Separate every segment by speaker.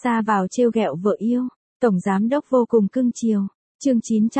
Speaker 1: Xa vào trêu ghẹo vợ yêu, tổng giám đốc vô cùng cưng chiều. Chương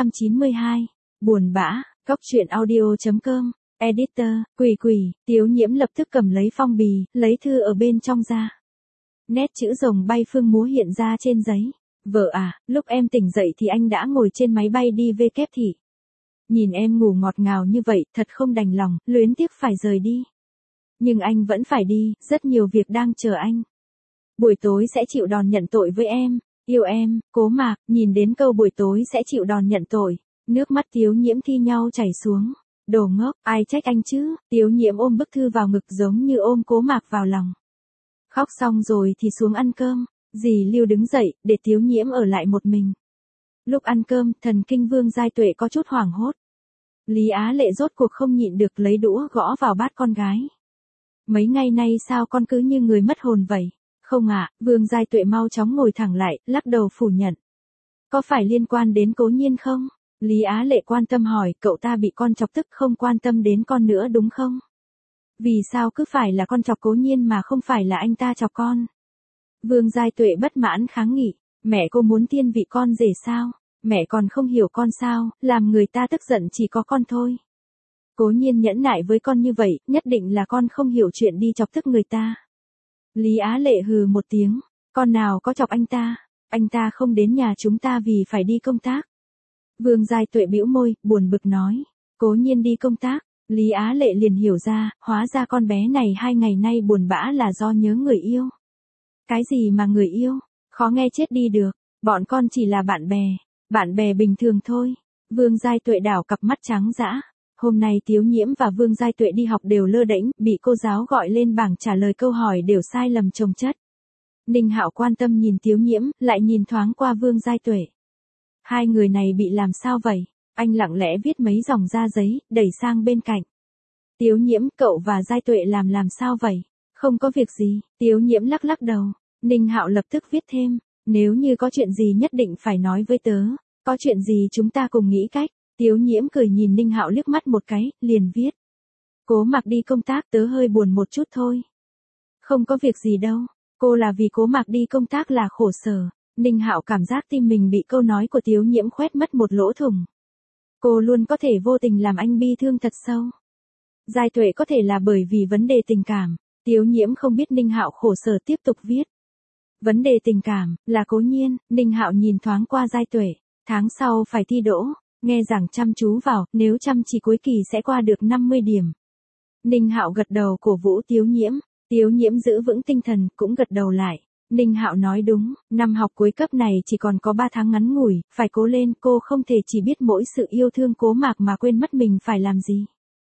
Speaker 1: 992, buồn bã, Cóc truyện audio.com, editor, Quỷ, Tiếu Nhiễm lập tức cầm lấy phong bì, lấy thư ở bên trong ra. Nét chữ rồng bay phương múa hiện ra trên giấy. Vợ à, lúc em tỉnh dậy thì anh đã ngồi trên máy bay đi về kép thị. Nhìn em ngủ ngọt ngào như vậy, thật không đành lòng, luyến tiếc phải rời đi. Nhưng anh vẫn phải đi, rất nhiều việc đang chờ anh. Buổi tối sẽ chịu đòn nhận tội với em, yêu em, Cố Mạc. Nhìn đến câu buổi tối sẽ chịu đòn nhận tội, nước mắt Tiếu Nhiễm thi nhau chảy xuống. Đồ ngốc, ai trách anh chứ? Tiếu Nhiễm ôm bức thư vào ngực giống như ôm Cố Mạc vào lòng. Khóc xong rồi thì xuống ăn cơm. Dì Lưu đứng dậy, để Tiếu Nhiễm ở lại một mình. Lúc ăn cơm, thần kinh Vương Giai Tuệ có chút hoảng hốt. Lý Á Lệ rốt cuộc không nhịn được lấy đũa gõ vào bát con gái. Mấy ngày nay sao con cứ như người mất hồn vậy? Không ạ, Vương Giai Tuệ mau chóng ngồi thẳng lại, lắc đầu phủ nhận. Có phải liên quan đến Cố Nhiên không? Lý Á Lệ quan tâm hỏi, cậu ta bị con chọc tức không quan tâm đến con nữa đúng không? Vì sao cứ phải là con chọc Cố Nhiên mà không phải là anh ta chọc con? Vương Giai Tuệ bất mãn kháng nghị, mẹ cô muốn thiên vị con rể sao? Mẹ còn không hiểu con sao, làm người ta tức giận chỉ có con thôi. Cố Nhiên nhẫn nại với con như vậy, nhất định là con không hiểu chuyện đi chọc tức người ta. Lý Á Lệ hừ một tiếng, con nào có chọc anh ta không đến nhà chúng ta vì phải đi công tác. Vương Giai Tuệ bĩu môi, buồn bực nói, Cố Nhiên đi công tác. Lý Á Lệ liền hiểu ra, hóa ra con bé này 2 ngày nay buồn bã là do nhớ người yêu. Cái gì mà người yêu, khó nghe chết đi được, bọn con chỉ là bạn bè bình thường thôi. Vương Giai Tuệ đảo cặp mắt trắng dã. Hôm nay Tiếu Nhiễm và Vương Giai Tuệ đi học đều lơ đễnh, bị cô giáo gọi lên bảng trả lời câu hỏi đều sai lầm chồng chất. Ninh Hạo quan tâm nhìn Tiếu Nhiễm, lại nhìn thoáng qua Vương Giai Tuệ. Hai người này bị làm sao vậy? Anh lặng lẽ viết mấy dòng ra giấy, đẩy sang bên cạnh. Tiếu Nhiễm, cậu và Giai Tuệ làm sao vậy? Không có việc gì, Tiếu Nhiễm lắc đầu. Ninh Hạo lập tức viết thêm, nếu như có chuyện gì nhất định phải nói với tớ, có chuyện gì chúng ta cùng nghĩ cách. Tiếu Nhiễm cười nhìn Ninh Hạo liếc mắt một cái, liền viết. Cố Mạc đi công tác, tớ hơi buồn một chút thôi. Không có việc gì đâu, cô là vì Cố Mạc đi công tác là khổ sở. Ninh Hạo cảm giác tim mình bị câu nói của Tiếu Nhiễm khoét mất một lỗ thủng. Cô luôn có thể vô tình làm anh bi thương thật sâu. Giai Tuệ có thể là bởi vì vấn đề tình cảm. Tiếu Nhiễm không biết Ninh Hạo khổ sở tiếp tục viết. Vấn đề tình cảm, là Cố Nhiên. Ninh Hạo nhìn thoáng qua Giai Tuệ. Tháng sau phải thi đỗ, nghe giảng chăm chú vào, nếu chăm chỉ cuối kỳ sẽ qua được 50 điểm. Ninh Hạo gật đầu cổ vũ Tiếu Nhiễm. Tiếu Nhiễm giữ vững tinh thần, cũng gật đầu lại. Ninh Hạo nói đúng, năm học cuối cấp này chỉ còn có 3 tháng ngắn ngủi, phải cố lên, cô không thể chỉ biết mỗi sự yêu thương Cố Mạc mà quên mất mình phải làm gì.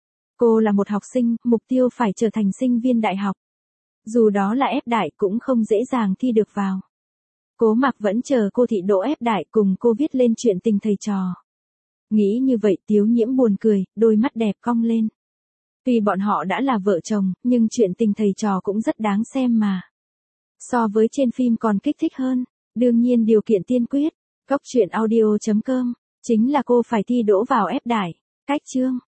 Speaker 1: Cô là một học sinh, mục tiêu phải trở thành sinh viên đại học. Dù đó là ép đại cũng không dễ dàng thi được vào. Cố Mạc vẫn chờ cô thị đỗ ép đại cùng cô viết lên chuyện tình thầy trò. Nghĩ như vậy Tiếu Nhiễm buồn cười, đôi mắt đẹp cong lên. Tuy bọn họ đã là vợ chồng, nhưng chuyện tình thầy trò cũng rất đáng xem mà. So với trên phim còn kích thích hơn. Đương nhiên điều kiện tiên quyết, Cóc truyện audio.com, chính là cô phải thi đỗ vào ép đại. Cách chương.